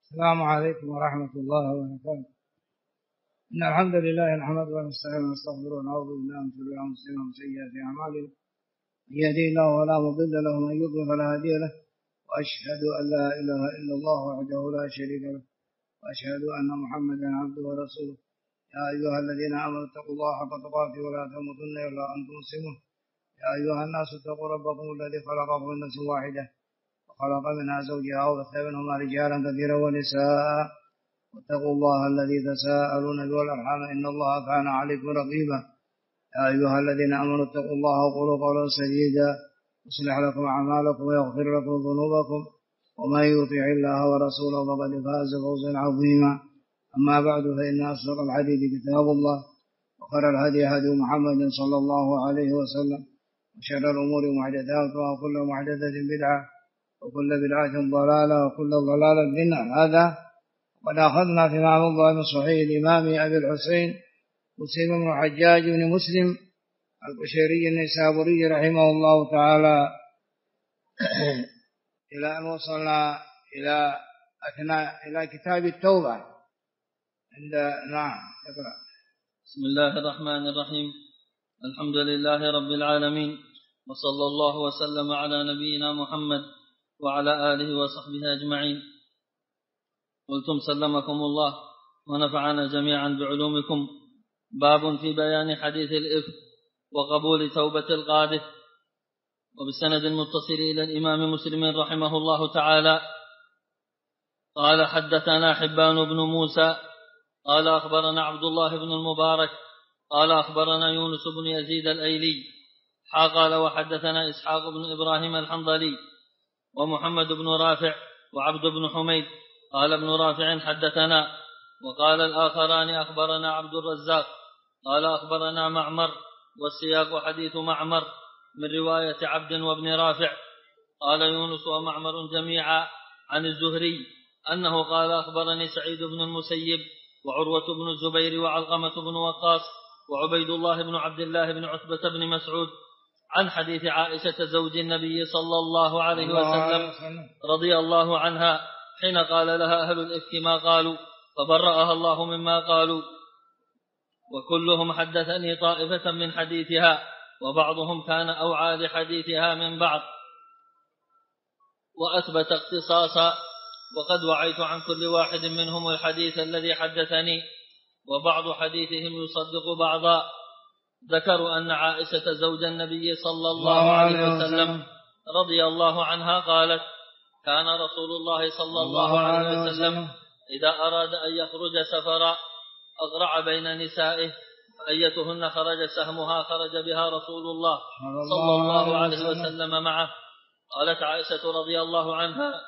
السلام عليكم ورحمة الله وبركاته. إن الحمد لله نحمده ونستعينه ونستغفره ونعوذ بالله من شرور أنفسنا ومن سيئات أعمالنا. من يهده الله فلا مضل له ومن يضلل فلا هادي له، وأشهد أن لا إله إلا الله وحده لا شريك له، وأشهد أن محمدا عبده ورسوله. يا أيها الذين آمنوا اتقوا الله حق تقاته ولا تموتن إلا وأنتم مسلمون. يا أيها الناس اتقوا ربكم الذي خلقكم من نفس واحدة وخلق منها زوجها وبث منهما رجالا كثيرا ونساء، واتقوا الله الذي تساءلون به والأرحام إن الله كان عليكم رقيبا. يا أيها الذين آمنوا اتقوا الله وقولوا قولا سديدا يصلح لكم أعمالكم ويغفر لكم ذنوبكم، ومن يطع الله ورسوله فقد فاز فوزا عظيما. أما بعد، فإن أصدق الحديث كتاب الله، وخير الهدي هدي محمد صلى الله عليه وسلم، وشر الأمور محدثاتها وكل محدثة بدعة وكل بدعة ضلالة وكل ضلالة في النار. هذا قد أخذنا في معرض من صحيح الإمام أبي الحسين مسلم بن حجاج بن مسلم القشيري النيسابوري رحمه الله تعالى إلى أن وصلنا إلى كتاب التوبة. نعم، اقرأ. بسم الله الرحمن الرحيم. الحمد لله رب العالمين، وصلى الله وسلم على نبينا محمد وعلى آله وصحبه أجمعين. قلتم سلمكم الله ونفعنا جميعا بعلومكم. باب في بيان حديث الإفك وقبول توبة القاذف. وبسند المتصل إلى الإمام مسلم رحمه الله تعالى قال: حدثنا حبان بن موسى قال أخبرنا عبد الله بن المبارك قال أخبرنا يونس بن يزيد الأيلي قال: وحدثنا إسحاق بن إبراهيم الحنظلي ومحمد بن رافع وعبد بن حميد. قال ابن رافع: حدثنا. وقال الآخران: أخبرنا عبد الرزاق قال أخبرنا معمر، والسياق حديث معمر من رواية عبد وابن رافع. قال يونس ومعمر جميعا عن الزهري أنه قال: أخبرني سعيد بن المسيب وعروة بن الزبير وعلقمة بن وقاص وعبيد الله بن عبد الله بن عتبة بن مسعود عن حديث عائشة زوج النبي صلى الله عليه وسلم رضي الله عنها حين قال لها أهل الإفك ما قالوا فبرأها الله مما قالوا. وكلهم حدثني طائفة من حديثها، وبعضهم كان أوعى لحديثها من بعض وأثبت اختصاصا، وقد وعيت عن كل واحد منهم الحديث الذي حدثني، وبعض حديثهم يصدق بعضا. ذكروا أن عائشة زوج النبي صلى الله عليه وسلم رضي الله عنها قالت: كان رسول الله صلى الله عليه وسلم إذا أراد أن يخرج سفرا أغرع بين نسائه، فأيتهن خرج سهمها خرج بها رسول الله صلى الله عليه وسلم معه. قالت عائشة رضي الله عنها: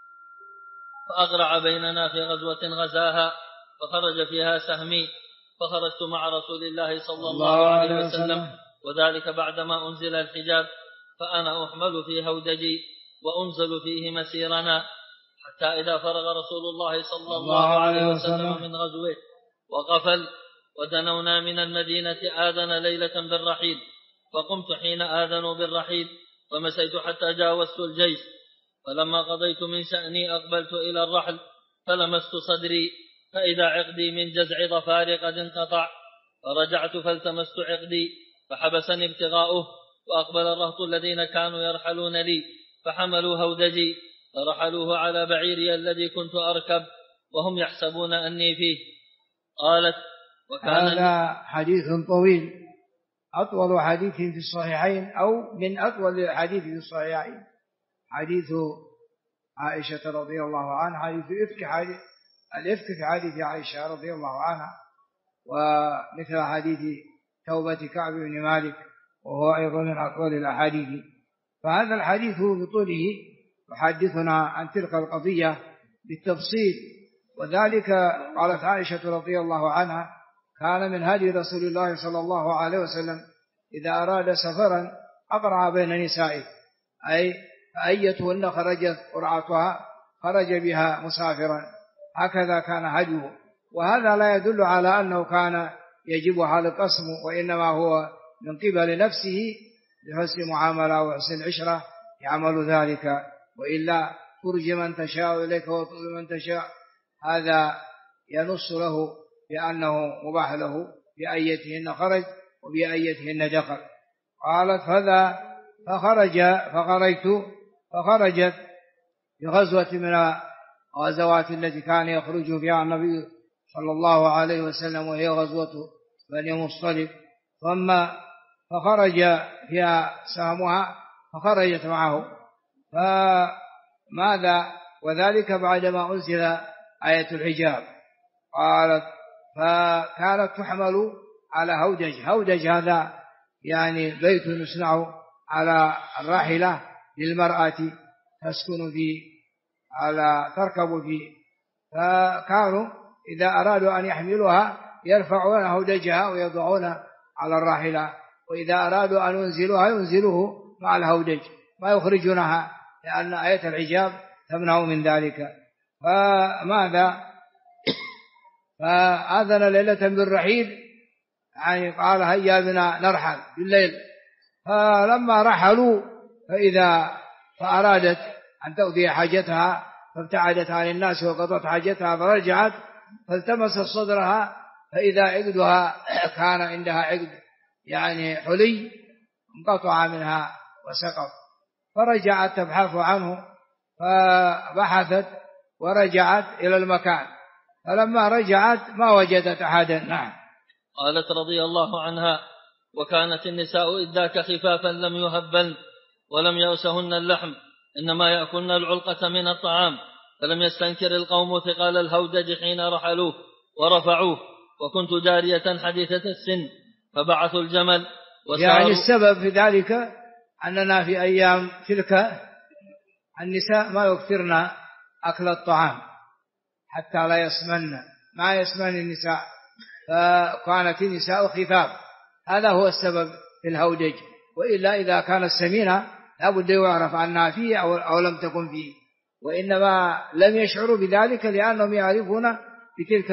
فأغرع بيننا في غزوة غزاها فخرج فيها سهمي، فخرجت مع رسول الله صلى الله عليه وسلم، وذلك بعدما أنزل الحجاب، فأنا أحمل في هودجي وأنزل فيه مسيرنا، حتى إذا فرغ رسول الله صلى الله عليه وسلم من غزوه وقفل ودنونا من المدينة آذن ليلة بالرحيل، فقمت حين آذنوا بالرحيل فمسيت حتى جاوزت الجيش، فلما قضيت من شأني أقبلت إلى الرحل فلمست صدري فإذا عقدي من جزع ظفاري قد انقطع، فرجعت فالتمست عقدي فحبسني ابتغاؤه، وأقبل الرهط الذين كانوا يرحلون لي فحملوا هودجي فرحلوه على بعيري الذي كنت أركب وهم يحسبون أني فيه. قالت: هذا حديث طويل، أطول حديث في الصحيحين أو من أطول الحديث في الصحيحين، حديث عائشة رضي الله عنها، حديث الإفك في حديث عائشة رضي الله عنها، ومثل حديث توبة كعب بن مالك وهو أيضا من أطول الأحاديث. فهذا الحديث بطوله يحدثنا عن تلك القضية بالتفصيل، وذلك قالت عائشة رضي الله عنها: كان من هدي رسول الله صلى الله عليه وسلم إذا أراد سفرا أقرع بين نسائه، أي فأيتهن خرجت قرعتها خرج بها مسافرا، هكذا كان هديه. وهذا لا يدل على أنه كان يجب على القسم، وإنما هو من قبل نفسه بحسن معاملة وحسن عشرة يعمل ذلك، وإلا ترجي من تشاء إليك وتؤذي من تشاء هذا ينص له بأنه مباح له بأيتهن خرج وبأيتهن دخل. قالت فخرجت في غزوة من الغزوات التي كان يخرج فيها النبي صلى الله عليه وسلم، وهي غزوة بني مصطلق، ثم فخرج فيها سهمها فخرجت معه. فماذا وذلك بعدما أنزل آية الحجاب. قالت فكانت تحمل على هودج هذا يعني بيت يصنع على الراحلة للمرأة تسكن فيه تركب فيه. فكانوا إذا أرادوا أن يحملوها يرفعون هودجها ويضعون على الراحلة، وإذا أرادوا أن ينزلوه مع الهودج ما يخرجونها، لأن آية الحجاب تمنع من ذلك. فآذن ليلة بالرحيل، يعني قال هيا بنا نرحل بالليل. فلما رحلوا فأرادت أن تقضي حاجتها فابتعدت عن الناس وقضت حاجتها، فرجعت فالتمست صدرها فإذا عقدها كان عندها عقد يعني حلي انقطع منها وسقط، فرجعت تبحث عنه، فبحثت ورجعت إلى المكان، فلما رجعت ما وجدت أحدا. نعم. قالت رضي الله عنها: وكانت النساء إذ ذاك خفافا لم يهبن ولم يأسهن اللحم، إنما يأكلن العلقة من الطعام، فلم يستنكر القوم ثقال الهودج حين رحلوه ورفعوه، وكنت جارية حديثة السن فبعثوا الجمل وساروا. يعني السبب في ذلك أننا في أيام تلك النساء ما يكثرن أكل الطعام حتى لا يسمن، ما يسمن النساء، فكانت النساء خفاف، هذا هو السبب في الهودج. وإلا إذا كانت سمينة لابد يعرف أنها فيه أو لم تكن فيه، وإنما لم يشعروا بذلك لأنهم يعرفون في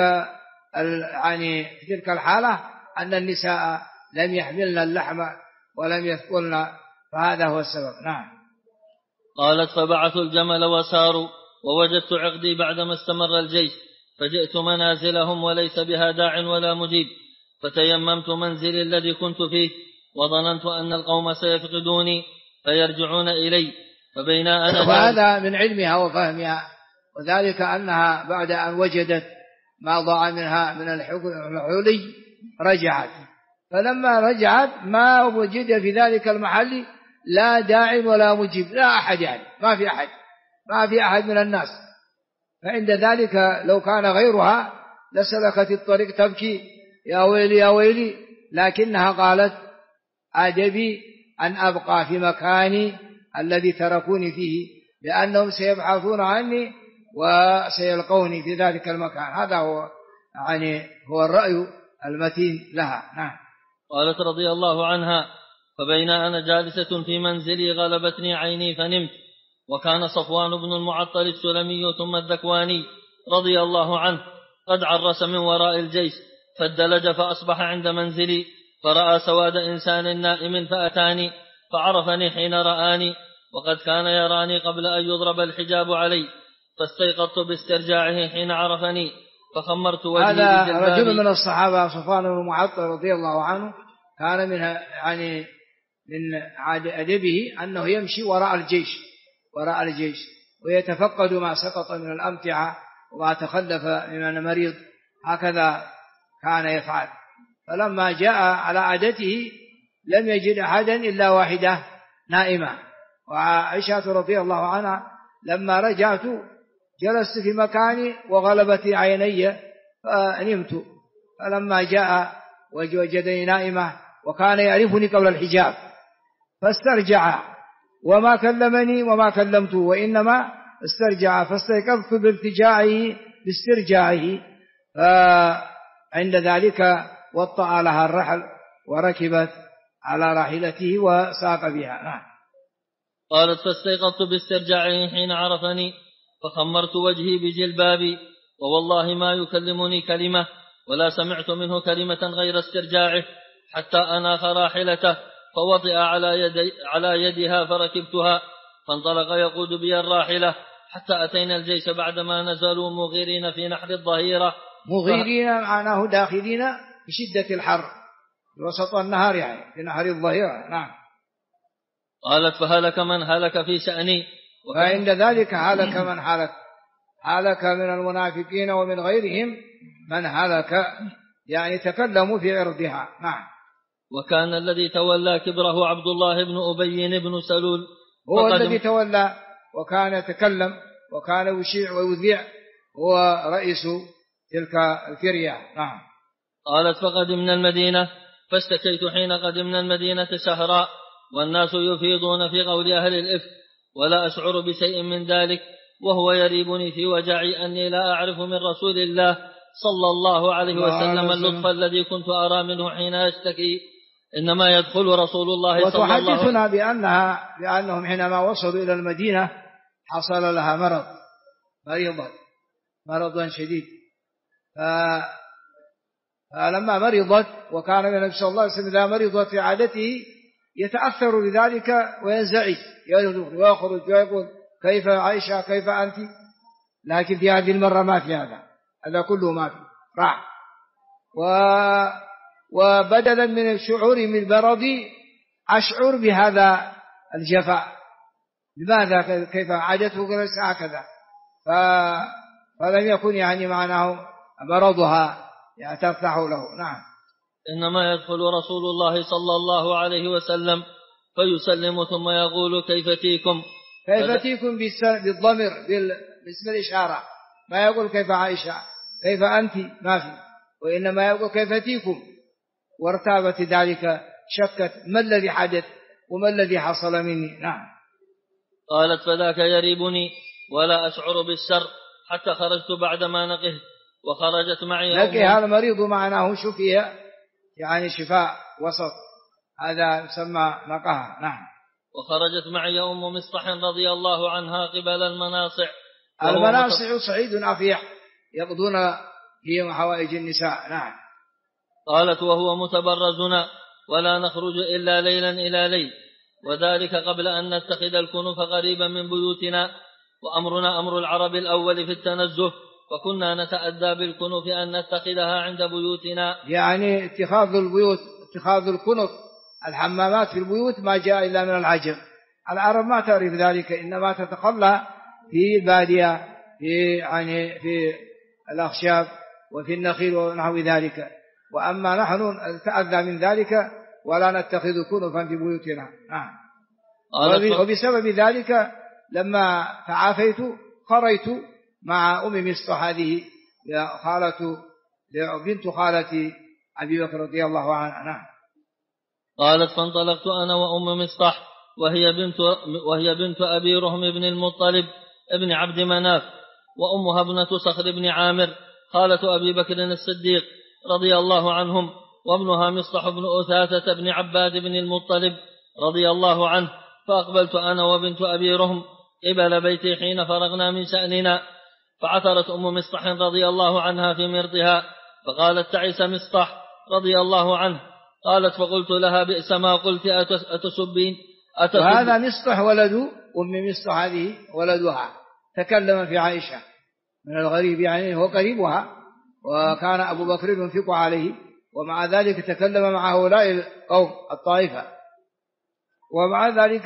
تلك الحالة أن النساء لم يحملن اللحم ولم يثقلن، فهذا هو السبب. نعم. قالت: فبعثوا الجمل وساروا، ووجدت عقدي بعدما استمر الجيش، فجئت منازلهم وليس بها داع ولا مجيب، فتيممت منزلي الذي كنت فيه، وظننت أن القوم سيفقدوني فيرجعون إلي، فبينا أنا وهذا من علمها وفهمها، وذلك أنها بعد أن وجدت ما ضاع منها من الحلي رجعت، فلما رجعت ما وجد في ذلك المحل لا داع ولا مجيب، لا أحد، يعني ما في أحد من الناس. فعند ذلك لو كان غيرها لسلكت الطريق تبكي يا ويلي يا ويلي، لكنها قالت أعجبي أن أبقى في مكاني الذي تركوني فيه، لأنهم سيبحثون عني وسيلقوني في ذلك المكان. هذا هو الرأي المتين لها. نعم. قالت رضي الله عنها: فبين أنا جالسة في منزلي غلبتني عيني فنمت، وكان صفوان بن المعطل السلمي ثم الذكواني رضي الله عنه قد عرس من وراء الجيش، فادلج فأصبح عند منزلي، فرأى سواد إنسان نائم فأتاني، فعرفني حين رآني، وقد كان يراني قبل أن يضرب الحجاب علي، فاستيقظت باسترجاعه حين عرفني، فخمرت وجهي بجلبابي. هذا رجل من الصحابة صفوان بن المعطل رضي الله عنه، كان من أدبه أنه يمشي وراء الجيش ويتفقد ما سقط من الأمتعة وما تخلف من المريض، هكذا كان يفعل. فلما جاء على عادته لم يجد أحدا إلا واحدة نائمة، وعائشة رضي الله عنها لما رجعت جلست في مكاني وغلبت عيني فنمت، فلما جاء وجدني نائمة وكان يعرفني قبل الحجاب فاسترجع وما كلمني وما كلمته، وإنما استرجع، فاستيقظت باسترجاعه. فعند ذلك وطأ لها الرحل وركبت على راحلته وساق بها. نعم. قالت: فاستيقظت باسترجاعه حين عرفني، فخمرت وجهي بجلبابي، ووالله ما يكلمني كلمة ولا سمعت منه كلمة غير استرجاعه، حتى أناخ راحلته فوطئ على يدها فركبتها، فانطلق يقود بي الراحلة حتى أتينا الجيش بعدما نزلوا مغيرين في نحر الظهيرة. مغيرين معناه داخلين بشدة الحر وسط النهار، يعني في نحر الظهيرة. نعم. قالت فهلك من هلك في شأني. فعند ذلك هلك من هلك من المنافقين ومن غيرهم من هلك، يعني تكلموا في عرضها. نعم. وكان الذي تولى كبره عبد الله بن أبي بن سلول، هو الذي تولى وكان يتكلم وكان يشيع ويذيع، هو رئيس تلك الكرية. نعم. قالت فقدمنا المدينة فاشتكيت حين قدمنا المدينة شهرا والناس يفيضون في قول أهل الإفك ولا أشعر بشيء من ذلك، وهو يريبني في وجعي أني لا أعرف من رسول الله صلى الله عليه وسلم اللطف الذي كنت أرى منه حين أشتكي، إنما يدخل رسول الله صلى الله عليه وسلم. وتحدثنا بأنهم حينما وصلوا إلى المدينة حصل لها مرضا شديد، فلما مرضت، وكان النبي صلى الله عليه وسلم إذا مرضت في عادته يتأثر بذلك وينزعج، ويخرج ويقول كيف عائشة كيف أنت، لكن في هذه المرة ما في هذا كله ما في، راح. وبدلا من الشعور بالمرض أشعر بهذا الجفاء. لماذا؟ كيف عادته ليس هكذا، فلم يكن يعني معناه مرضها يعني ترتاح له. نعم. إنما يدخل رسول الله صلى الله عليه وسلم فيسلم ثم يقول كيف تيكم بالضمر باسم الإشارة، ما يقول كيف عائشة كيف أنت ما في، وإنما يقول كيف تيكم، وارتابت ذلك، شكت ما الذي حدث وما الذي حصل مني. نعم. قالت فذاك يريبني ولا أشعر بالشر حتى خرجت بعدما نقهت وخرجت معي لكن هذا مريض معناه شفي، يعني شفاء وسط، هذا يسمى نقاهة. نعم. وخرجت معي أم مصطح رضي الله عنها قبل المناصع. المناصع صعيد أفيح يقضون فيهم حوائج النساء. نعم. قالت وهو متبرزنا ولا نخرج إلا ليلا إلى ليل، وذلك قبل أن نتخذ الكنف قريبا من بيوتنا، وأمرنا أمر العرب الأول في التنزه، وكنا نتأدى بالكنف أن نتخذها عند بيوتنا. يعني اتخاذ الكنف الحمامات في البيوت ما جاء إلا من العجم، العرب ما تعرف ذلك، إنما تتخلى في البادية في الأخشاب وفي النخيل ونحو ذلك، وأما نحن نتأذى من ذلك ولا نتخذ كنفا في بيوتنا. وبسبب ذلك لما تعافيت خرجت مع أم مصطح، هذه بنت خالة أبي بكر رضي الله عنها. قالت فانطلقت أنا وأم مصطح وهي بنت أبي رهم بن المطلب ابن عبد مناف، وأمها ابنة صخر بن عامر خالة أبي بكر الصديق رضي الله عنهم، وابنها مصطح بن أثاثة بن عباد بن المطلب رضي الله عنه. فأقبلت أنا وبنت أبي رهم قبل بيتي حين فرغنا من شأننا، فعثرت أم مصطح رضي الله عنها في مرضها، فقالت تعس مصطح رضي الله عنه. قالت فقلت لها بئس ما قلت أتسبين. وهذا مصطح ولد أم مصطح، هذه ولدها تكلم في عائشة من الغريب، يعني هو قريبها، وكان أبو بكر ينفق عليه، ومع ذلك تكلم مع هؤلاء القوم الطائفة، ومع ذلك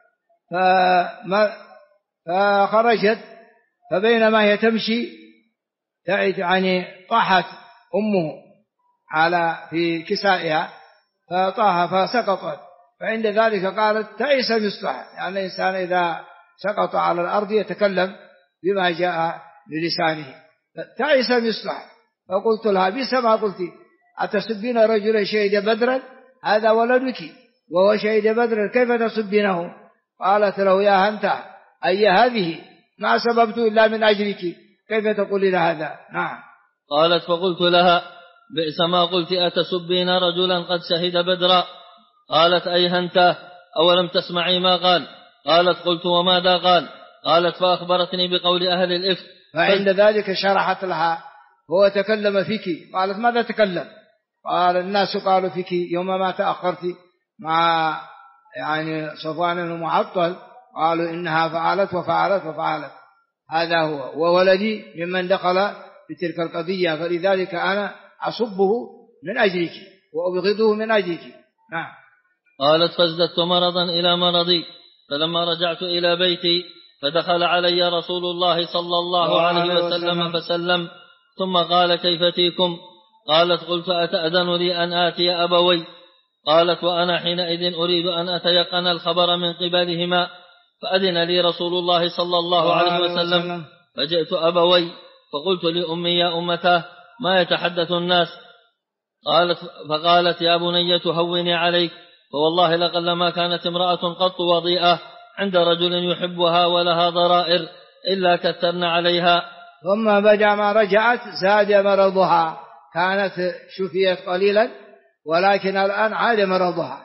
فخرجت، فبينما هي تمشي يعني طاحت أمه في كسائها فطاح فسقطت، فعند ذلك قالت تعيس مصطح، يعني الإنسان إذا سقط على الأرض يتكلم بما جاء بلسانه، تعيس مصطح. فقلت لها بئس ما قلت أتسبين رجلا شهد بدرا، هذا ولدك وهو شهد بدرا كيف تسبينه؟ قالت له يا هنت أي هذه ما سببت إلا من أجلك، كيف تقولين هذا؟ نعم. قالت فقلت لها بئس ما قلت أتسبين رجلا قد شهد بدرا. قالت أي هنت أولم تسمعي ما قال؟ قالت قلت وماذا قال؟ قالت فأخبرتني بقول أهل الإفك. فعند ذلك شرحت لها هو تكلم فيك. قالت ماذا تكلم؟ قال الناس قالوا فيك يوم ما تأخرت مع يعني صفوان المعطل، قالوا إنها فعلت وفعلت وفعلت، هذا هو، وولدي ممن دخل بتلك القضية، فلذلك أنا أصبه من أجلك وأبغضه من أجلك. نعم. قالت فازددت مرضا إلى مرضي، فلما رجعت إلى بيتي فدخل علي رسول الله صلى الله عليه وسلم فسلم، ثم قال كيف فيكم؟ قالت قلت أتأذن لي أن آتي أبوي؟ قالت وأنا حينئذ أريد أن أتيقن الخبر من قبلهما، فأذن لي رسول الله صلى الله عليه وسلم، فجئت أبوي فقلت لأمي يا أمتاه ما يتحدث الناس؟ فقالت يا بني هوني عليك، فوالله لقلما كانت امرأة قط وضيئة عند رجل يحبها ولها ضرائر إلا كثرنا عليها. ثم بعد ما رجعت زاد مرضها، كانت شفيت قليلا ولكن الآن عاد مرضها،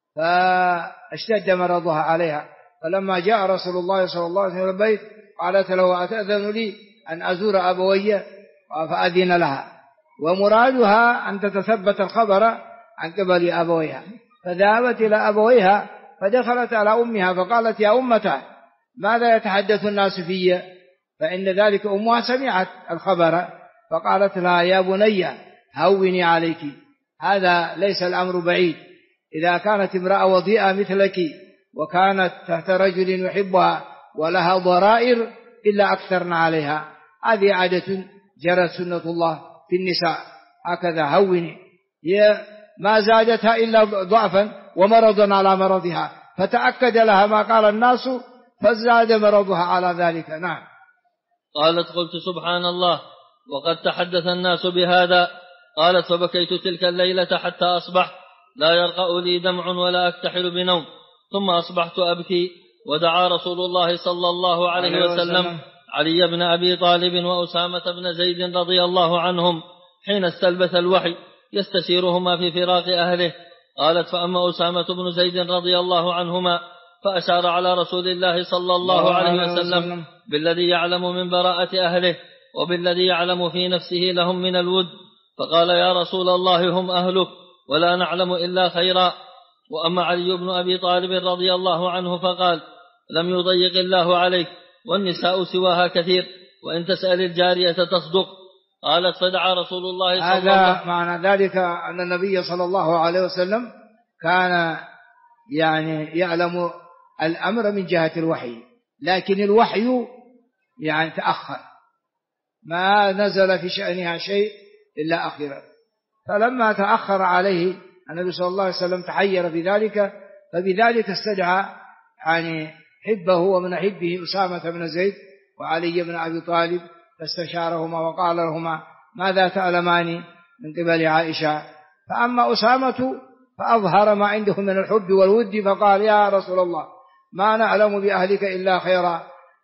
فاشتد مرضها عليها، فلما جاء رسول الله صلى الله عليه وسلم البيت قالت له أتأذن لي أن أزور أبوي؟ فأذن لها، ومرادها أن تتثبت الخبر عن قبل أبويها، فذهبت إلى أبويها فدخلت على أمها فقالت يا أمتاه ماذا يتحدث الناس في؟ فإن ذلك أمها سمعت الخبر، فقالت لها يا بني هوني عليك، هذا ليس الأمر بعيد، إذا كانت امرأة وضيئة مثلك وكانت تحت رجل يحبها ولها ضرائر إلا أكثرنا عليها، هذه عادة جرت سنة الله في النساء، هكذا هوني، هي ما زادتها إلا ضعفا ومرضا على مرضها، فتأكد لها ما قال الناس فزاد مرضها على ذلك. نعم. قالت قلت سبحان الله وقد تحدث الناس بهذا. قالت فبكيت تلك الليلة حتى أصبحت لا يرقأ لي دمع ولا أكتحل بنوم، ثم أصبحت أبكي، ودعا رسول الله صلى الله عليه وسلم علي بن أبي طالب وأسامة بن زيد رضي الله عنهم حين استلبث الوحي يستشيرهما في فراق أهله. قالت فأما أسامة بن زيد رضي الله عنهما فأشار على رسول الله صلى الله عليه وسلم بالذي يعلم من براءة أهله وبالذي يعلم في نفسه لهم من الود، فقال يا رسول الله هم أهلك ولا نعلم إلا خيرا. وأما علي بن أبي طالب رضي الله عنه فقال لم يضيق الله عليك والنساء سواها كثير، وإن تسأل الجارية تصدق. قالت فدعا رسول الله صلى الله عليه وسلم. هذا معنى ذلك أن النبي صلى الله عليه وسلم كان يعني يعلم الأمر من جهة الوحي، لكن الوحي يعني تأخر، ما نزل في شأنها شيء إلا أخيرا، فلما تأخر عليه النبي صلى الله عليه وسلم تحير بذلك، فبذلك استدعى يعني حبه ومن حبه أسامة بن زيد وعلي بن أبي طالب، فاستشارهما وقال لهما ماذا تعلمان من قبل عائشة؟ فأما أسامة فأظهر ما عنده من الحب والود، فقال يا رسول الله ما نعلم بأهلك إلا خيرا،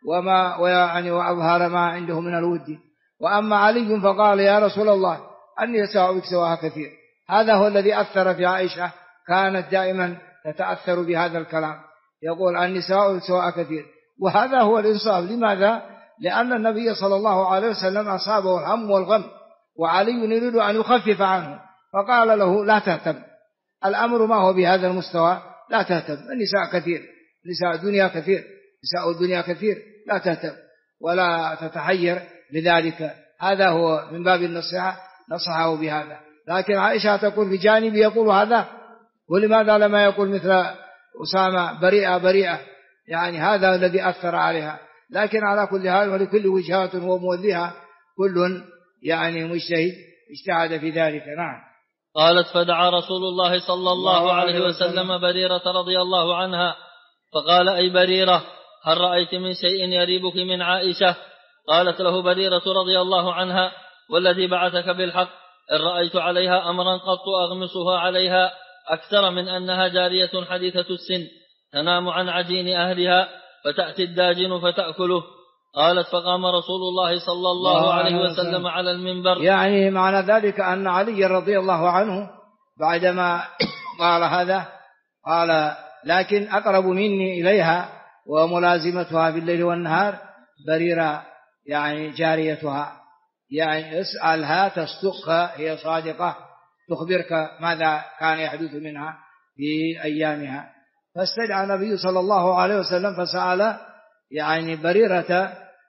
وأظهر ما عنده من الود. وأما علي فقال يا رسول الله النساء بك سواها كثير. هذا هو الذي أثر في عائشة، كانت دائما تتأثر بهذا الكلام، يقول النساء بك سواها كثير، وهذا هو الإنصاف. لماذا؟ لأن النبي صلى الله عليه وسلم أصابه الهم والغم، وعلي يريد أن يخفف عنه، فقال له لا تهتم، الأمر ما هو بهذا المستوى، لا تهتم، النساء كثير، نساء الدنيا كثير، نساء الدنيا كثير، لا تهتم ولا تتحير لذلك. هذا هو من باب النصيحة، نصحه بهذا. لكن عائشة تقول في جانب يقول هذا، ولماذا لما يقول مثل أسامة بريئة بريئة؟ يعني هذا الذي أثر عليها. لكن على كل حال ولكل وجهات وموذيها، كل يعني مجتهد اجتهد في ذلك. نعم. قالت فدعا رسول الله صلى الله عليه وسلم بريرة رضي الله عنها فقال أي بريرة هل رأيت من شيء يريبك من عائشة؟ قالت له بريرة رضي الله عنها والذي بعثك بالحق إن رأيت عليها أمرا قط أغمسها عليها أكثر من أنها جارية حديثة السن تنام عن عجين أهلها فتأتي الداجن فتأكله. قالت فقام رسول الله صلى الله عليه وسلم على المنبر. يعني معنى ذلك أن علي رضي الله عنه بعدما قال هذا قال لكن أقرب مني إليها وملازمتها بالليل والنهار بريرة يعني جاريتها، يعني اسألها تصدقها، هي صادقة تخبرك ماذا كان يحدث منها في أيامها. فاستدعى النبي صلى الله عليه وسلم فسأل يعني بريرة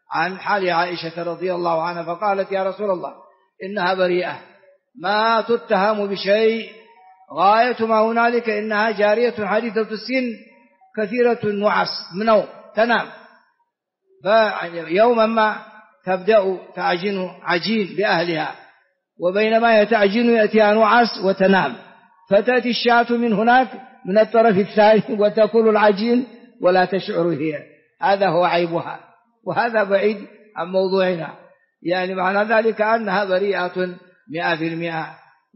عن حال عائشة رضي الله عنها فقالت يا رسول الله إنها بريئة ما تتهم بشيء، غاية ما هنالك إنها جارية حديثة السن كثيرة النعس منو تنام، فيوما ما تبدأ تعجن عجين بأهلها، وبينما يتعجن يأتيها نعس وتنام، فتأتي الشاة من هناك من الطرف الثاني وتأكل العجين ولا تشعر هي. هذا هو عيبها، وهذا بعيد عن موضوعنا، يعني معنى ذلك أنها بريئة 100%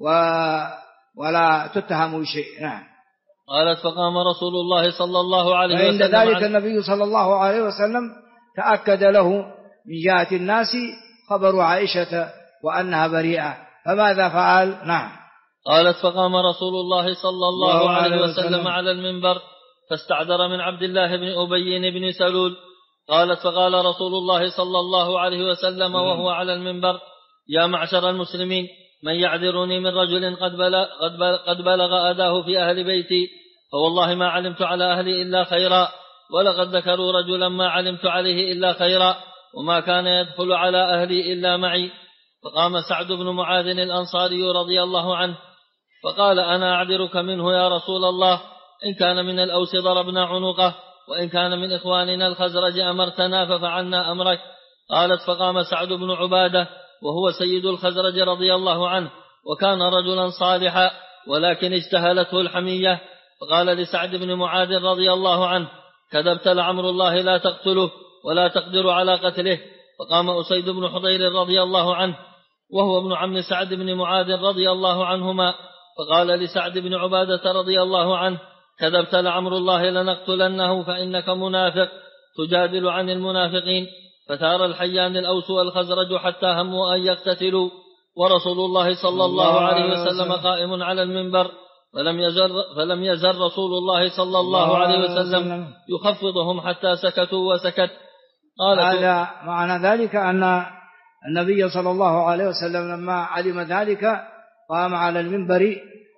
ولا تتهم بشيء. نعم. قالت فقام رسول الله صلى الله عليه وسلم وعند ذلك النبي صلى الله عليه وسلم تأكد له من جهة الناس خبر عائشة وأنها بريئة، فماذا فعل؟ نعم. قالت فقام رسول الله صلى الله عليه وسلم على المنبر فاستعذر من عبد الله بن أبي بن سلول. قالت فقال رسول الله صلى الله عليه وسلم وهو على المنبر يا معشر المسلمين من يعذرني من رجل قد بلغ أذاه في أهل بيتي، فوالله ما علمت على أهلي إلا خيرا، ولقد ذكروا رجلا ما علمت عليه إلا خيرا، وما كان يدخل على أهلي إلا معي. فقام سعد بن معاذ الأنصاري رضي الله عنه فقال أنا أعذرك منه يا رسول الله، إن كان من الأوس ضربنا عنقه، وإن كان من إخواننا الخزرج أمرتنا ففعلنا أمرك. قالت فقام سعد بن عبادة وهو سيد الخزرج رضي الله عنه، وكان رجلا صالحا ولكن اجتهلته الحمية، فقال لسعد بن معاذ رضي الله عنه كذبت لعمر الله لا تقتله ولا تقدر على قتله. فقام أسيد بن حضير رضي الله عنه وهو ابن عم سعد بن معاذ رضي الله عنهما، فقال لسعد بن عبادة رضي الله عنه كذبت لعمر الله لنقتلنه فإنك منافق تجادل عن المنافقين. فتار الحيان الأوس والخزرج حتى هموا أن يقتتلوا، ورسول الله صلى الله عليه وسلم قائم على المنبر، فلم يزل رسول الله صلى الله عليه وسلم يخفضهم حتى سكتوا وسكت. هذا معنى ذلك أن النبي صلى الله عليه وسلم لما علم ذلك قام على المنبر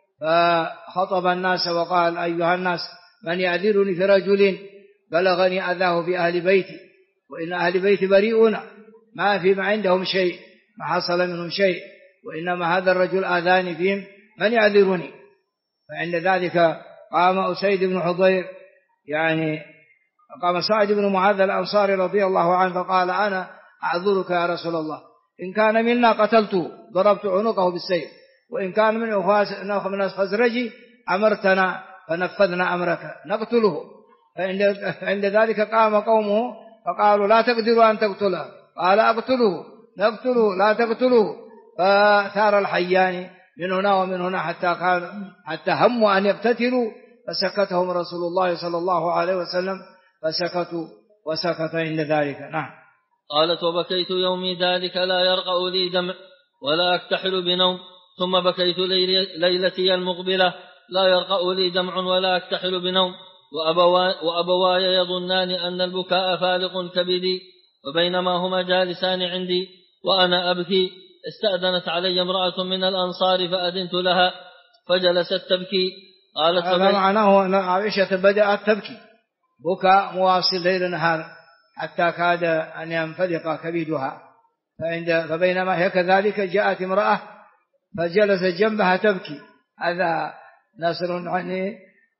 فخطب الناس وقال أيها الناس من يعذرني في رجل بلغني أذاه في أهل بيتي، وإن أهل بيتي بريئون ما عندهم شيء، ما حصل منهم شيء، وإنما هذا الرجل آذاني فيهم من يعذرني. فعند ذلك قام أسيد بن حضير يعني قام سعد بن معاذ الأنصاري رضي الله عنه فقال أنا أعذرك يا رسول الله، إن كان منا قتلته ضربت عنقه بالسيف، وإن كان من الخزرج أمرتنا فنفذنا أمرك نقتله. فعند ذلك قام قومه فقالوا لا تقدروا أن تقتله، قال أقتله نقتله لا تقتله. فثار الحيان من هنا ومن هنا حتى هموا أن يقتتلوا، فسكتهم رسول الله صلى الله عليه وسلم فسكتوا وسكت عند ذلك. نعم. قالت وبكيت يومي ذلك لا يرقأ لي دمع ولا أكتحل بنوم، ثم بكيت ليلتي المقبلة لا يرقأ لي دمع ولا أكتحل بنوم، وأبواي يظنان أن البكاء فالق كبدي، وبينما هما جالسان عندي وأنا أبكي استأذنت علي امرأة من الأنصار فأذنت لها فجلست تبكي. قالت هذا معناه أن عائشة بدأت تبكي بكاء مواصل ليل نهار حتى كاد أن ينفلق كبدها، فبينما هي كذلك جاءت امرأة فجلست جنبها تبكي. هذا نصر عني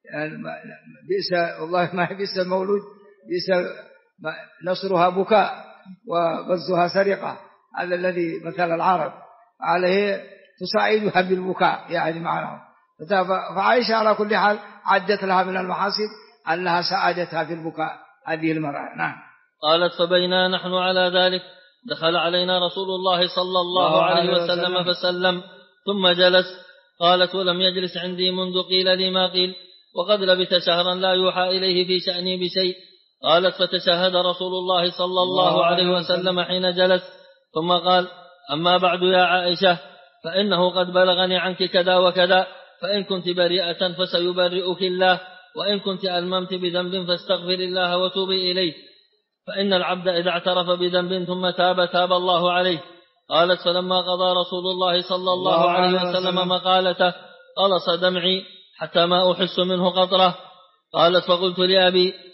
بئس والله ما بئس المولود بئس نصرها بكاء وغزها سرقة، هذا الذي مثل العرب عليه تساعدها بالبكاء يعني معناه. فعائشة على كل حال عدت لها من المحاسن أنها ساعدتها في البكاء هذه المرأة. نعم. قالت فبينا نحن على ذلك دخل علينا رسول الله صلى الله عليه وسلم فسلم ثم جلس. قالت ولم يجلس عندي منذ قيل لي ما قيل، وقد لبث شهرا لا يوحى إليه في شأني بشيء. قالت فتشهد رسول الله صلى الله عليه وسلم حين جلس ثم قال أما بعد يا عائشة فإنه قد بلغني عنك كذا وكذا، فإن كنت بريئة فسيبرئك الله، وإن كنت ألممت بذنب فاستغفر الله وتوبي إليه، فإن العبد إذا اعترف بذنب ثم تاب الله عليه. قالت فلما قضى رسول الله صلى الله عليه وسلم مقالته قلص دمعي حتى ما أحس منه قطرة. قالت فقلت لأبي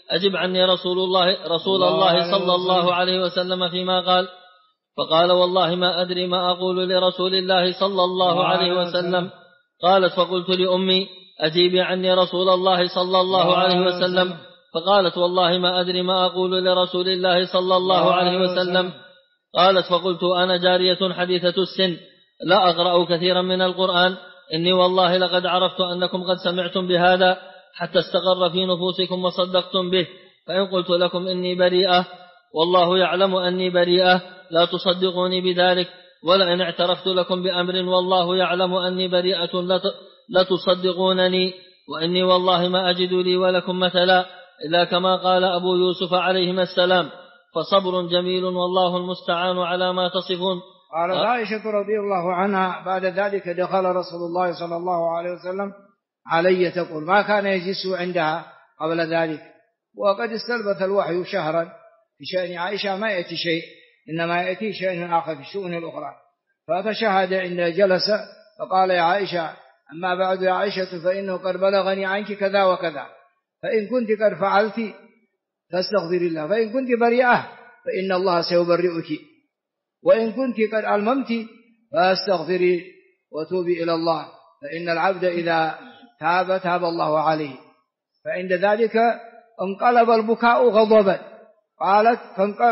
أجب عني رسول الله صلى الله عليه وسلم فيما قال. فقال والله ما أدري ما أقول لرسول الله صلى الله عليه وسلم. قالت فقلت لأمي أجيبي عني رسول الله صلى الله عليه وسلم. فقالت والله ما أدري ما أقول لرسول الله صلى الله عليه وسلم. قالت فقلت أنا جارية حديثة السن لا أقرأ كثيرا من القرآن، إني والله لقد عرفت أنكم قد سمعتم بهذا حتى استقر في نفوسكم وصدقتم به، فإن قلت لكم إني بريئة والله يعلم أني بريئة لا تصدقوني بذلك، ولئن اعترفت لكم بأمر والله يعلم أني بريئة لا تصدقونني، وإني والله ما أجد لي ولكم مثلا إلا كما قال أبو يوسف عليهما السلام، فصبر جميل والله المستعان على ما تصفون. قالت عائشة رضي الله عنها بعد ذلك دخل رسول الله صلى الله عليه وسلم علي تقول، ما كان يجلس عندها قبل ذلك، وقد استلبث الوحي شهرا في شأن عائشة ما يأتي شيء، إنما يأتي شيء آخر في الشؤون الأخرى. فتشهد عند جلس فقال يا عائشة أما بعد يا عائشة فإنه قد بلغني عنك كذا وكذا، فإن كنت قد فعلت فاستغفر الله، فإن كنت بريئة فإن الله سيبرئك، وإن كنت قد ألممت فاستغفري وتوبي إلى الله، فإن العبد إذا تاب الله عليه. فعند ذلك انقلب البكاء غضبا، قالت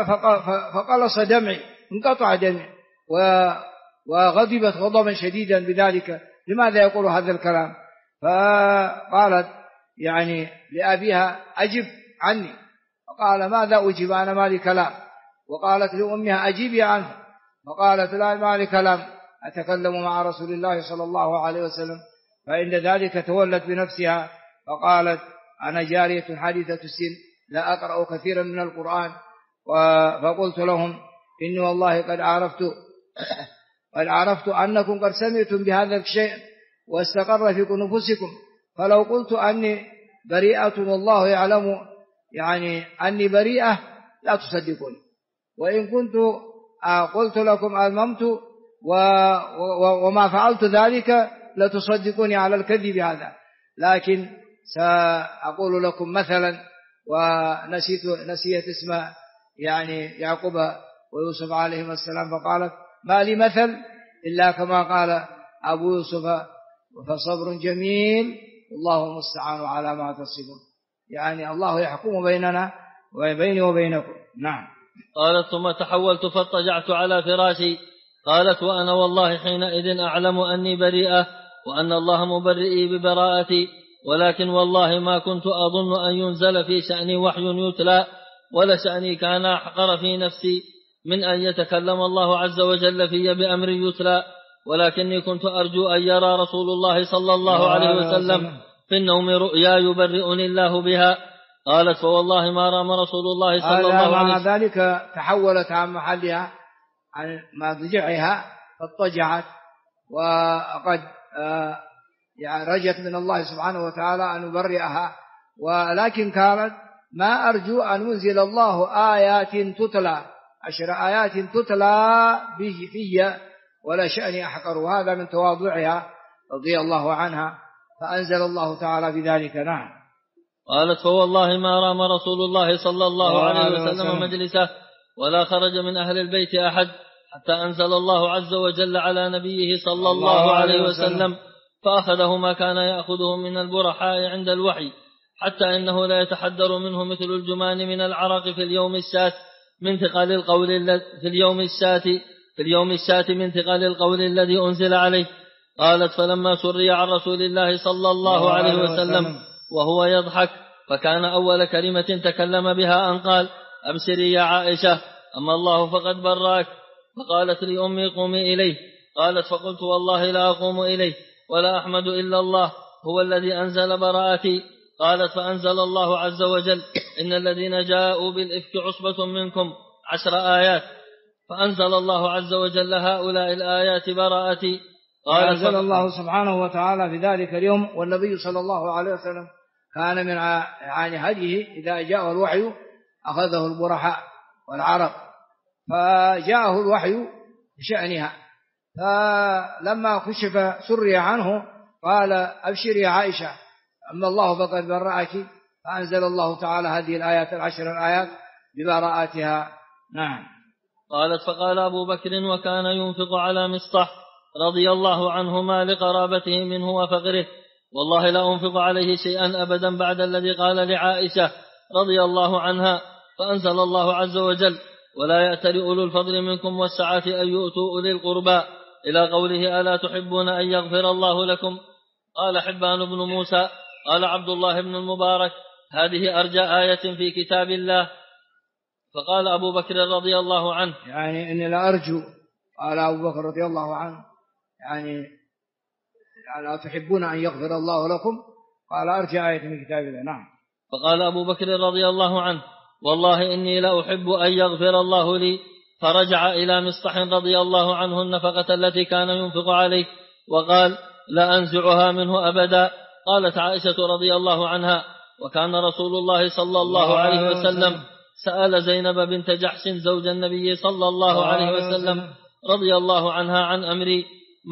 فقلص دمعي، انقطع دمعي، وغضبت غضبا شديدا بذلك. لماذا يقول هذا الكلام؟ فقالت يعني لأبيها أجب عني، فقال ماذا أجيب أنا ما لي كلام، وقالت لأمها أجيبي عنه، فقالت لا ما لي كلام أتكلم مع رسول الله صلى الله عليه وسلم. فعند ذلك تولت بنفسها فقالت أنا جارية حديثة السن لا أقرأ كثيرا من القرآن. فقلت لهم إني والله قد عرفت أنكم قد سمعتم بهذا الشيء واستقر في نفوسكم، فلو قلت أني بريئة والله يعلم يعني أني بريئة لا تصدقوني، وإن كنت قلت لكم ألممت وما فعلت ذلك لتصدقوني على الكذب هذا، لكن سأقول لكم مثلا. ونسيت اسم يعني يعقوب ويوسف عليهما السلام، فقالت ما لي مثل إلا كما قال أبو يوسف فصبر جميل والله المستعان على ما تصفون، يعني الله يحكم بيننا وبيني وبينكم. نعم. قالت ثم تحولت فاضطجعت على فراشي. قالت وأنا والله حينئذ أعلم أني بريئة وأن الله مبرئي ببراءتي، ولكن والله ما كنت أظن أن ينزل في شأني وحي يتلى، ولا شأني كان أحقر في نفسي من أن يتكلم الله عز وجل في بأمر يتلى، ولكني كنت أرجو أن يرى رسول الله صلى الله عليه وسلم في النوم رؤيا يبرئني الله بها. قالت فوالله ما رام رسول الله صلى الله عليه وسلم. مع ذلك تحولت عن محلها عن مضجعها فاضطجعت، وقد يعني رجت من الله سبحانه وتعالى أن يبرئها، ولكن كانت ما أرجو أن ينزل الله آيات تتلى 10 آيات تتلى في ولا شأني أحقر، وهذا من تواضعها رضي الله عنها، فأنزل الله تعالى بذلك. نعم. قالت فوالله ما رام رسول الله صلى الله عليه وسلم مجلسه ولا خرج من أهل البيت أحد حتى أنزل الله عز وجل على نبيه صلى الله عليه وسلم، فأخذه ما كان يأخذه من البرحاء عند الوحي، حتى إنه لا يتحدر منه مثل الجمان من العرق في اليوم الشات من ثقل القول الذي أنزل عليه. قالت فلما سري عن رسول الله صلى الله عليه وسلم وهو يضحك، فكان أول كلمة تكلم بها أن قال أبشري يا عائشة أما الله فقد براك. فقالت لي أمي قومي إليه. قالت فقلت والله لا أقوم إليه ولا أحمد إلا الله هو الذي أنزل براءتي. قالت فأنزل الله عز وجل إن الذين جاءوا بالإفك عصبة منكم 10 آيات، فأنزل الله عز وجل هؤلاء الآيات براءتي. أنزل الله سبحانه وتعالى في ذلك اليوم، والنبي صلى الله عليه وسلم كان من يعني هديه إذا جاءه الوحي أخذه البرحاء والعرق، فجاءه الوحي بشأنها، فلما كشف سري عنه قال أبشري يا عائشة أما الله فقد برأك، فأنزل الله تعالى هذه الآيات 10 الآيات ببراءتها. نعم. قالت فقال أبو بكر وكان ينفق على مصطح رضي الله عنهما لقرابته منه وفقره، والله لا أنفق عليه شيئا أبدا بعد الذي قال لعائشة رضي الله عنها، فأنزل الله عز وجل ولا يأتل أولو الفضل منكم والسعة أن يؤتوا أولي القربى إلى قوله ألا تحبون أن يغفر الله لكم. قال حبان بن موسى قال عبد الله بن المبارك هذه أرجى آية في كتاب الله. فقال أبو بكر رضي الله عنه يعني إني لا أرجو، قال أبو بكر رضي الله عنه يعني لا تحبون أن يغفر الله لكم، قال أرجى آية من كتاب الله. نعم. فقال أبو بكر رضي الله عنه والله إني لا أحب أن يغفر الله لي، فرجع إلى مصطح رضي الله عنه النفقة التي كان ينفق عليه وقال لا أنزعها منه أبدا. قالت عائشة رضي الله عنها وكان رسول الله صلى الله عليه وسلم سأل زينب بنت جحش زوج النبي صلى الله عليه وسلم رضي الله عنها عن أمري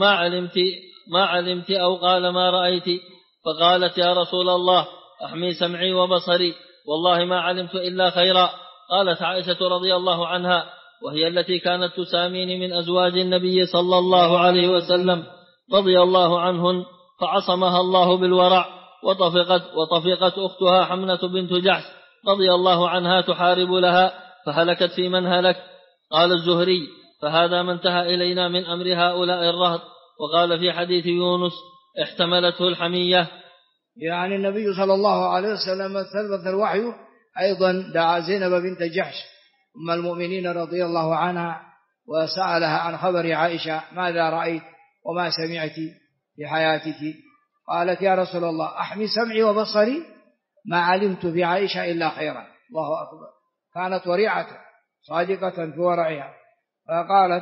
ما علمت أو قال ما رأيت، فقالت يا رسول الله أحمي سمعي وبصري والله ما علمت إلا خيرا. قالت عائشة رضي الله عنها وهي التي كانت تساميني من أزواج النبي صلى الله عليه وسلم رضي الله عنهن، فعصمها الله بالورع، وطفقت أختها حمنة بنت جحش رضي الله عنها تحارب لها فهلكت في من هلك. قال الزهري فهذا ما انتهى إلينا من أمر هؤلاء الرهط. وقال في حديث يونس احتملته الحمية، يعني النبي صلى الله عليه وسلم ثبت الوحي أيضا دعا زينب بنت جحش أم المؤمنين رضي الله عنها وسألها عن خبر عائشة ماذا رأيت وما سمعت في حياتك؟ قالت يا رسول الله أحمي سمعي وبصري ما علمت في عائشة إلا خيرا. الله أكبر، كانت ورعة صادقة في ورعها. فقالت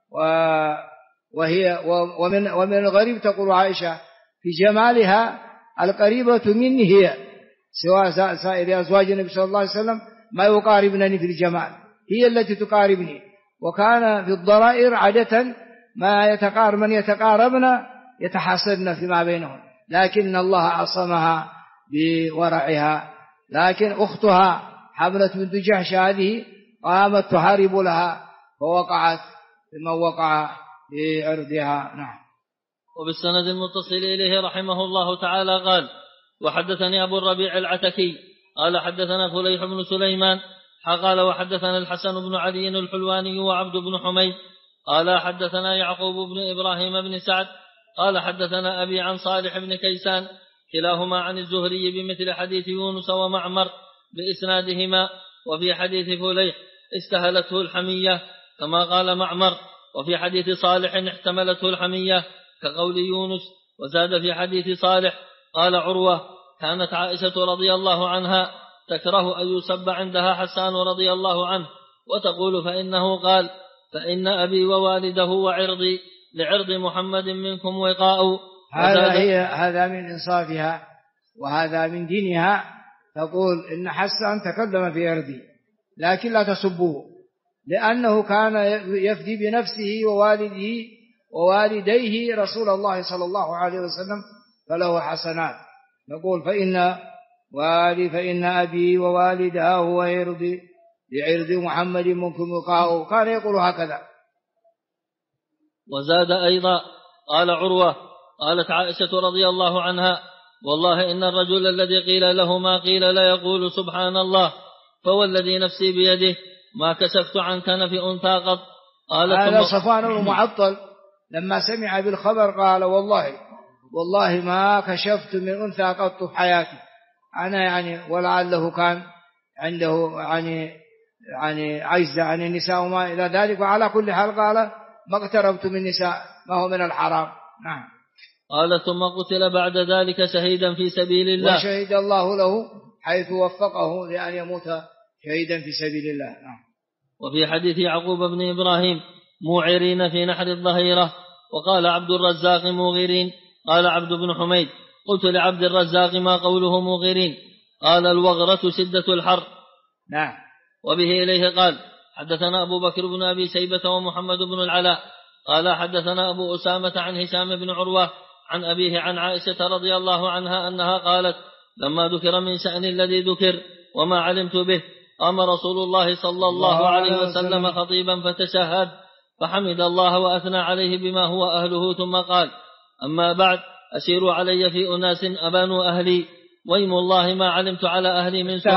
ومن الغريب تقول عائشة في جمالها القريبة مني هي، سواء سائر أزواج النبي صلى الله عليه وسلم ما يقاربنني في الجمال، هي التي تقاربني. وكان في الضرائر عادة ما يتقارب من يتقاربن يتحاسدن فيما بينهم، لكن الله عصمها بورعها. لكن أختها حملة بنت جحش هذه قامت تحارب لها فوقعت بما وقع بعرضها. نعم. وبالسند المتصل إليه رحمه الله تعالى قال وحدثني أبو الربيع العتكي قال حدثنا فليح بن سليمان قال وحدثنا الحسن بن علي الحلواني وعبد بن حميد قال حدثنا يعقوب بن إبراهيم بن سعد قال حدثنا أبي عن صالح بن كيسان كلاهما عن الزهري بمثل حديث يونس ومعمر بإسنادهما. وفي حديث فليح استهلته الحمية كما قال معمر، وفي حديث صالح احتملته الحمية كقول يونس. وزاد في حديث صالح قال عروة كانت عائشة رضي الله عنها تكره أن يسب عندها حسان رضي الله عنه وتقول فإنه قال فإن أبي ووالده وعرضي لعرض محمد منكم وقاء. هذا من إنصافها وهذا من دينها. تقول إن حسان تقدم في عرضي لكن لا تسبوه، لأنه كان يفدي بنفسه ووالديه رسول الله صلى الله عليه وسلم فله حسنات. نقول فإن أبي ووالداه وعرضي لعرض محمد منكم وقاء، كان يقول هكذا. وزاد أيضا قال عروة قالت عائشة رضي الله عنها والله إن الرجل الذي قيل له ما قيل لا يقول سبحان الله فوالذي نفسي بيده ما كشفت عن كنف أنثى قط. هذا صفوان المعطل لما سمع بالخبر قال والله ما كشفت من أنثى قط في حياتي أنا ولعله كان عنده عجز عن النساء وما إلى ذلك. وعلى كل حال قال ما اقتربت من النساء ما هو من الحرام. نعم. قال ثم قتل بعد ذلك شهيدا في سبيل الله، وشهد الله له حيث وفقه لأن يموت شهيدا في سبيل الله. نعم. وفي حديث يعقوب بن إبراهيم موعرين في نحر الظهيرة. وقال عبد الرزاق موغرين. قال عبد بن حميد قلت لعبد الرزاق ما قوله موغرين؟ قال الوغرة شدة الحر. نعم. وبه إليه قال حدثنا أبو بكر بن أبي شيبة ومحمد بن العلاء قال حدثنا أبو أسامة عن هشام بن عروة عن أبيه عن عائشة رضي الله عنها أنها قالت لما ذكر من شأن الذي ذكر وما علمت به قام رسول الله صلى الله عليه وسلم خطيبا فتشهد فحمد الله وأثنى عليه بما هو أهله ثم قال: أما بعد، أشيروا علي في أناس أبانوا أهلي، ويم الله ما علمت على أهلي من سوء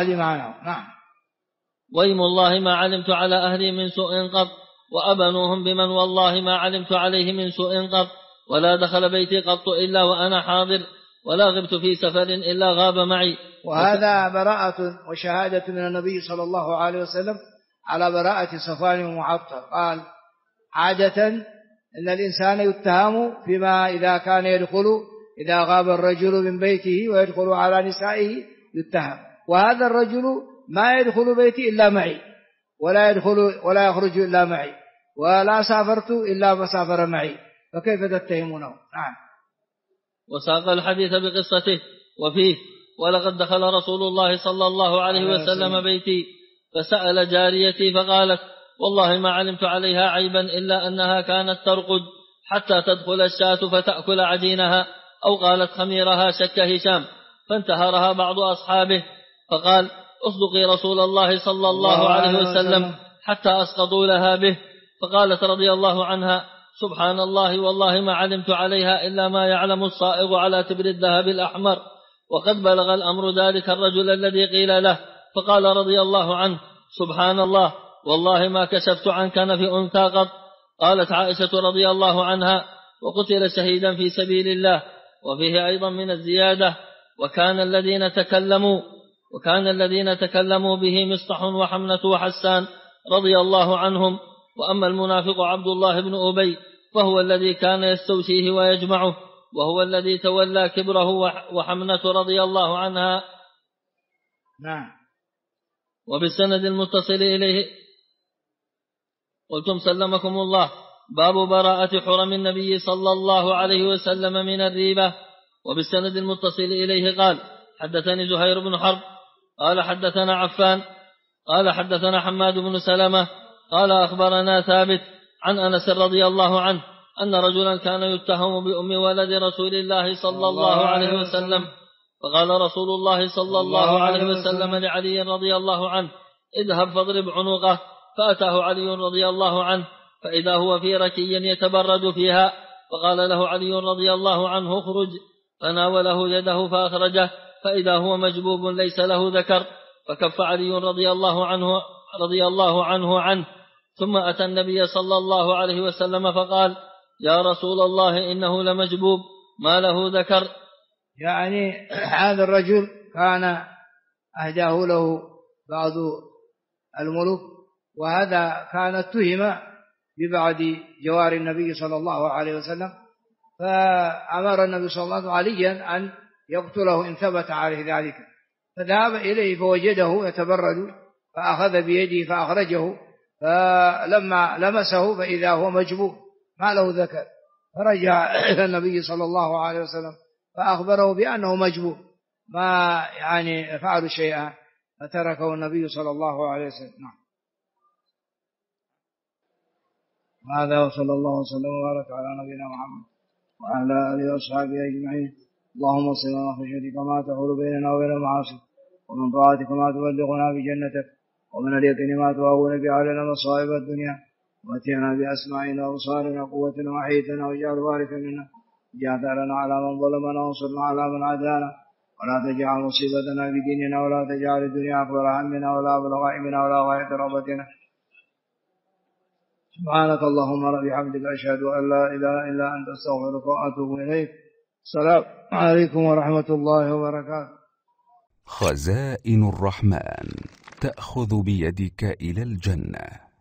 ويم الله ما علمت على أهلي من سوء قط، وأبنوهم بمن والله ما علمت عليه من سوء قط، ولا دخل بيتي قط إلا وأنا حاضر، ولا غبت في سفر إلا غاب معي. وهذا براءة وشهادة من النبي صلى الله عليه وسلم على براءة صفوان ومعطل. قال: عادة إن الإنسان يتهم فيما إذا كان إذا غاب الرجل من بيته ويدخل على نسائه يتهم، وهذا الرجل ما يدخل بيتي إلا معي، ولا يخرج إلا معي، ولا سافرت إلا ما سافر معي، فكيف تتهمونه؟ نعم. وساق الحديث بقصته وفيه: ولقد دخل رسول الله صلى الله عليه وسلم بيتي فسأل جاريتي فقالت: والله ما علمت عليها عيبا إلا أنها كانت ترقد حتى تدخل الشاة فتأكل عجينها، أو قالت خميرها، شك هشام، فانتهرها بعض أصحابه فقال: أصدقي رسول الله صلى الله عليه وسلم حتى أسقطوا لها به. فقالت رضي الله عنها: سبحان الله، والله ما علمت عليها إلا ما يعلم الصائغ على تبر الذهب الأحمر. وقد بلغ الأمر ذلك الرجل الذي قيل له، فقال رضي الله عنه: سبحان الله، والله ما كشفت عن كنف أنثى قط. قالت عائشة رضي الله عنها: وقتل شهيدا في سبيل الله. وفيه أيضا من الزيادة: وكان الذين تكلموا به مصطح وحمنة وحسان رضي الله عنهم. وأما المنافق عبد الله بن أبي فهو الذي كان يستوشيه ويجمعه، وهو الذي تولى كبره، وحمنة رضي الله عنها. نعم. وبالسند المتصل إليه قلتم سلمكم الله: باب براءة حرم النبي صلى الله عليه وسلم من الريبة. وبالسند المتصل إليه قال: حدثني زهير بن حرب قال حدثنا عفان قال حدثنا حماد بن سلمة قال أخبرنا ثابت عن أنس رضي الله عنه أن رجلا كان يتهم بأم ولد رسول الله صلى الله عليه وسلم، فقال رسول الله صلى الله عليه وسلم لعلي رضي الله عنه: اذهب فاضرب عنقه. فأتاه علي رضي الله عنه فإذا هو في ركي يتبرد فيها، فقال له علي رضي الله عنه: اخرج. فناوله يده فأخرجه فإذا هو مجبوب ليس له ذكر، فكف علي رضي الله عنه ثم أتى النبي صلى الله عليه وسلم فقال: يا رسول الله، إنه لمجبوب ما له ذكر. يعني هذا الرجل كان أهداه له بعض الملوك، وهذا كان اتهم ببعض جوار النبي صلى الله عليه وسلم، فأمر النبي صلى الله عليه وسلم عليا أن يقتله إن ثبت عليه ذلك، فذهب إليه فوجده يتبرد، فأخذ بيده فأخرجه، فلما لمسه فإذا هو مجبوب ما له ذكر، فرجع إلى النبي صلى الله عليه وسلم فأخبره بأنه مجبوب، ما يعني فعل شيئا، فتركه النبي صلى الله عليه وسلم. نعم. هذا وصلى الله وسلم وبارك على نبينا محمد وعلى آله وأصحابه أجمعين. اللهم صل على خشيتك ما تحول بيننا وبين المعاصي، ومن طاعتك ما تبلغنا بجنتك، ومن اليقين ما تهون به علينا مصائب الدنيا، ومتعنا بأسماعنا وأبصارنا قوتنا وحيتنا، واجعل وارث منا، اجعل ثأرنا على من ظلمنا وانصرنا على من عادانا، ولا تجعل مصيبتنا في ديننا، ولا تجعل الدنيا أكبر همنا ولا مبلغ علمنا ولا غاية رغبتنا. سبحانك اللهم وبحمدك، أشهد أن لا إله إلا أنت، أستغفرك وأتوب إليك. السلام عليكم ورحمة الله وبركاته. خزائن الرحمن تأخذ بيدك إلى الجنة.